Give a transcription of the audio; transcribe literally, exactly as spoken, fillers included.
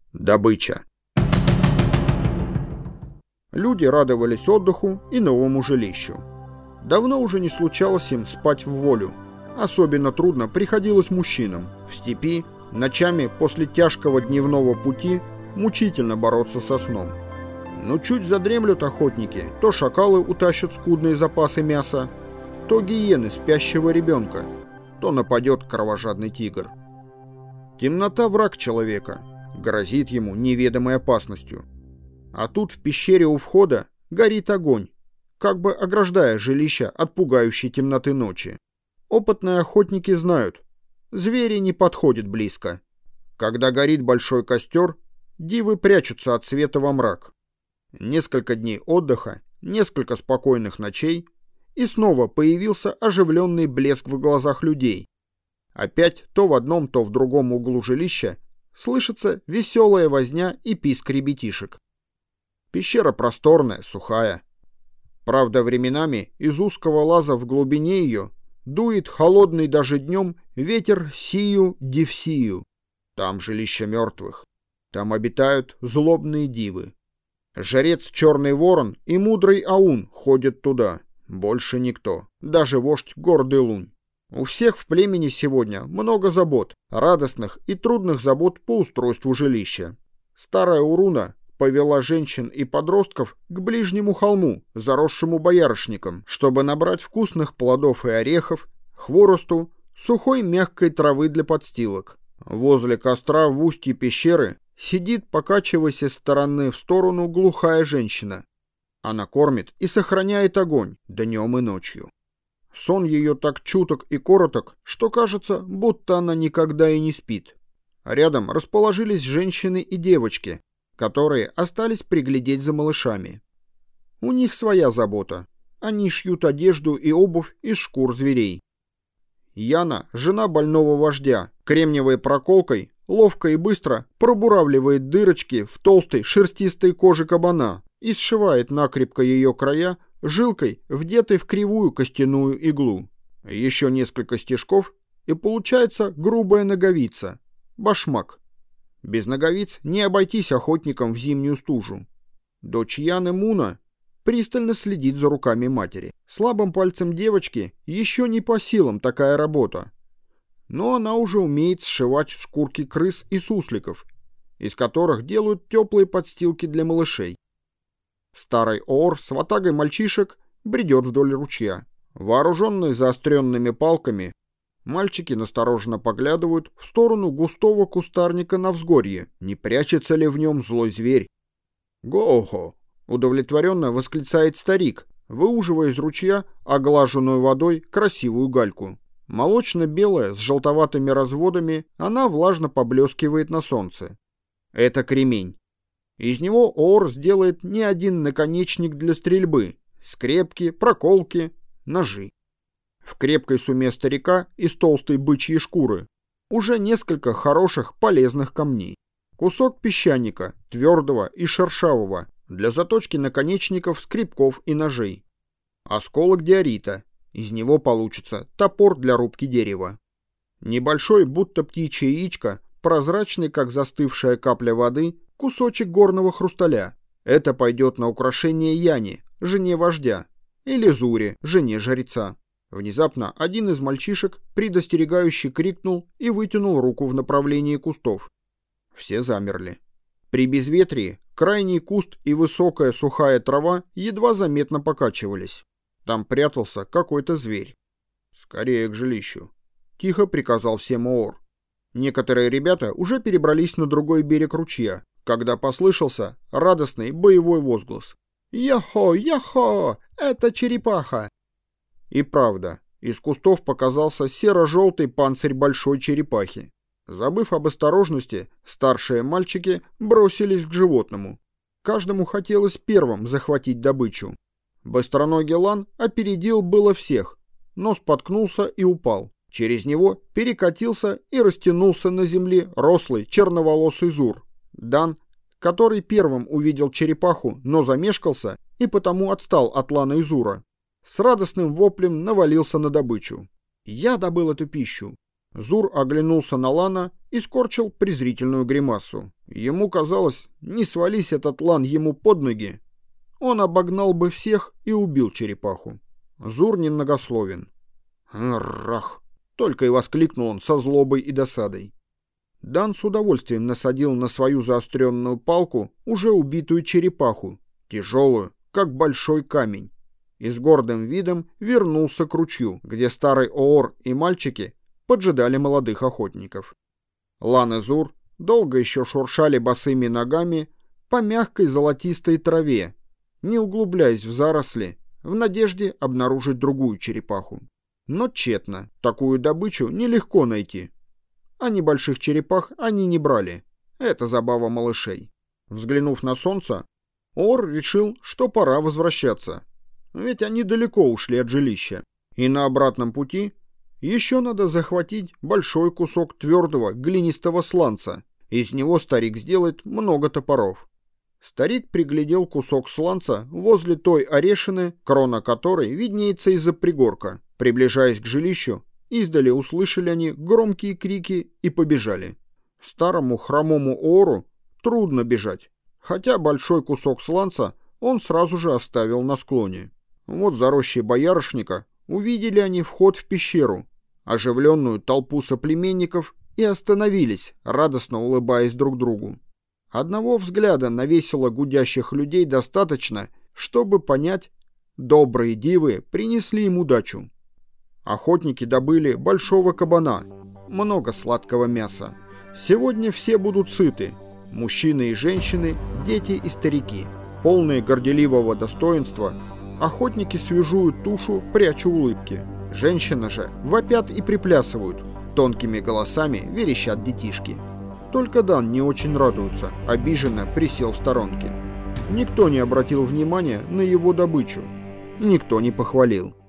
Добыча. Люди радовались отдыху и новому жилищу. Давно уже не случалось им спать в волю. Особенно трудно приходилось мужчинам. В степи ночами после тяжкого дневного пути мучительно бороться со сном. Но чуть задремлют охотники, то шакалы утащат скудные запасы мяса, то гиены спящего ребенка, то нападет кровожадный тигр. Темнота — враг человека, грозит ему неведомой опасностью. А тут в пещере у входа горит огонь, как бы ограждая жилище от пугающей темноты ночи. Опытные охотники знают, звери не подходят близко. Когда горит большой костер, дивы прячутся от света во мрак. Несколько дней отдыха, несколько спокойных ночей, и снова появился оживленный блеск в глазах людей. Опять то в одном, то в другом углу жилища слышится веселая возня и писк ребятишек. Пещера просторная, сухая. Правда, временами из узкого лаза в глубине ее дует холодный даже днем ветер сию-дивсию. Там жилище мертвых. Там обитают злобные дивы. Жрец Черный Ворон и мудрый Аун ходят туда. Больше никто. Даже вождь Гордый Лунь. У всех в племени сегодня много забот, радостных и трудных забот по устройству жилища. Старая Уруна повела женщин и подростков к ближнему холму, заросшему боярышником, чтобы набрать вкусных плодов и орехов, хворосту, сухой мягкой травы для подстилок. Возле костра в устье пещеры сидит, покачиваясь из стороны в сторону, глухая женщина. Она кормит и сохраняет огонь днем и ночью. Сон ее так чуток и короток, что кажется, будто она никогда и не спит. Рядом расположились женщины и девочки, которые остались приглядеть за малышами. У них своя забота. Они шьют одежду и обувь из шкур зверей. Яна, жена больного вождя, кремниевой проколкой ловко и быстро пробуравливает дырочки в толстой шерстистой коже кабана и сшивает накрепко ее края жилкой, вдетой в кривую костяную иглу. Еще несколько стежков, и получается грубая ноговица, башмак. Без ноговиц не обойтись охотникам в зимнюю стужу. Дочь Яны Муна пристально следит за руками матери. Слабым пальцем девочки еще не по силам такая работа. Но она уже умеет сшивать шкурки крыс и сусликов, из которых делают теплые подстилки для малышей. Старый Оор с ватагой мальчишек бредет вдоль ручья. Вооруженные заостренными палками, мальчики настороженно поглядывают в сторону густого кустарника на взгорье, не прячется ли в нем злой зверь. «Го-хо!» — удовлетворенно восклицает старик, выуживая из ручья оглаженную водой красивую гальку. Молочно-белая, с желтоватыми разводами, она влажно поблескивает на солнце. Это кремень. Из него Оор сделает не один наконечник для стрельбы, скрепки, проколки, ножи. В крепкой суме старика из толстой бычьей шкуры уже несколько хороших полезных камней. Кусок песчаника, твердого и шершавого, для заточки наконечников, скребков и ножей. Осколок диорита, из него получится топор для рубки дерева. Небольшой, будто птичье яичко, прозрачный, как застывшая капля воды, кусочек горного хрусталя. Это пойдет на украшение Яне, жене вождя, или Зуре, жене жреца. Внезапно один из мальчишек предостерегающе крикнул и вытянул руку в направлении кустов. Все замерли. При безветрии крайний куст и высокая сухая трава едва заметно покачивались. Там прятался какой-то зверь. «Скорее к жилищу», — тихо приказал всем Оор. Некоторые ребята уже перебрались на другой берег ручья, когда послышался радостный боевой возглас. «Яхо, яхо! Это черепаха!» И правда, из кустов показался серо-желтый панцирь большой черепахи. Забыв об осторожности, старшие мальчики бросились к животному. Каждому хотелось первым захватить добычу. Быстроногий Лан опередил было всех, но споткнулся и упал. Через него перекатился и растянулся на земле рослый черноволосый Зур. Дан, который первым увидел черепаху, но замешкался и потому отстал от Лана и Зура, с радостным воплем навалился на добычу. «Я добыл эту пищу!» Зур оглянулся на Лана и скорчил презрительную гримасу. Ему казалось, не свались этот Лан ему под ноги, он обогнал бы всех и убил черепаху. Зур немногословен. «Рах!» — только и воскликнул он со злобой и досадой. Дан с удовольствием насадил на свою заостренную палку уже убитую черепаху, тяжелую, как большой камень, и с гордым видом вернулся к ручью, где старый Оор и мальчики поджидали молодых охотников. Лан и Зур долго еще шуршали босыми ногами по мягкой золотистой траве, не углубляясь в заросли, в надежде обнаружить другую черепаху. Но тщетно, такую добычу нелегко найти. А небольших черепах они не брали. Это забава малышей. Взглянув на солнце, Оор решил, что пора возвращаться. Ведь они далеко ушли от жилища. И на обратном пути еще надо захватить большой кусок твердого глинистого сланца. Из него старик сделает много топоров. Старик приглядел кусок сланца возле той орешины, крона которой виднеется из-за пригорка. Приближаясь к жилищу, издали услышали они громкие крики и побежали. Старому хромому Оору трудно бежать, хотя большой кусок сланца он сразу же оставил на склоне. Вот за рощей боярышника увидели они вход в пещеру, оживленную толпу соплеменников, и остановились, радостно улыбаясь друг другу. Одного взгляда на весело гудящих людей достаточно, чтобы понять, добрые дивы принесли им удачу. Охотники добыли большого кабана, много сладкого мяса. Сегодня все будут сыты, мужчины и женщины, дети и старики. Полные горделивого достоинства, охотники свежуют тушу, пряча улыбки. Женщины же вопят и приплясывают, тонкими голосами верещат детишки. Только Дан не очень радуется, обиженно присел в сторонке. Никто не обратил внимания на его добычу, никто не похвалил.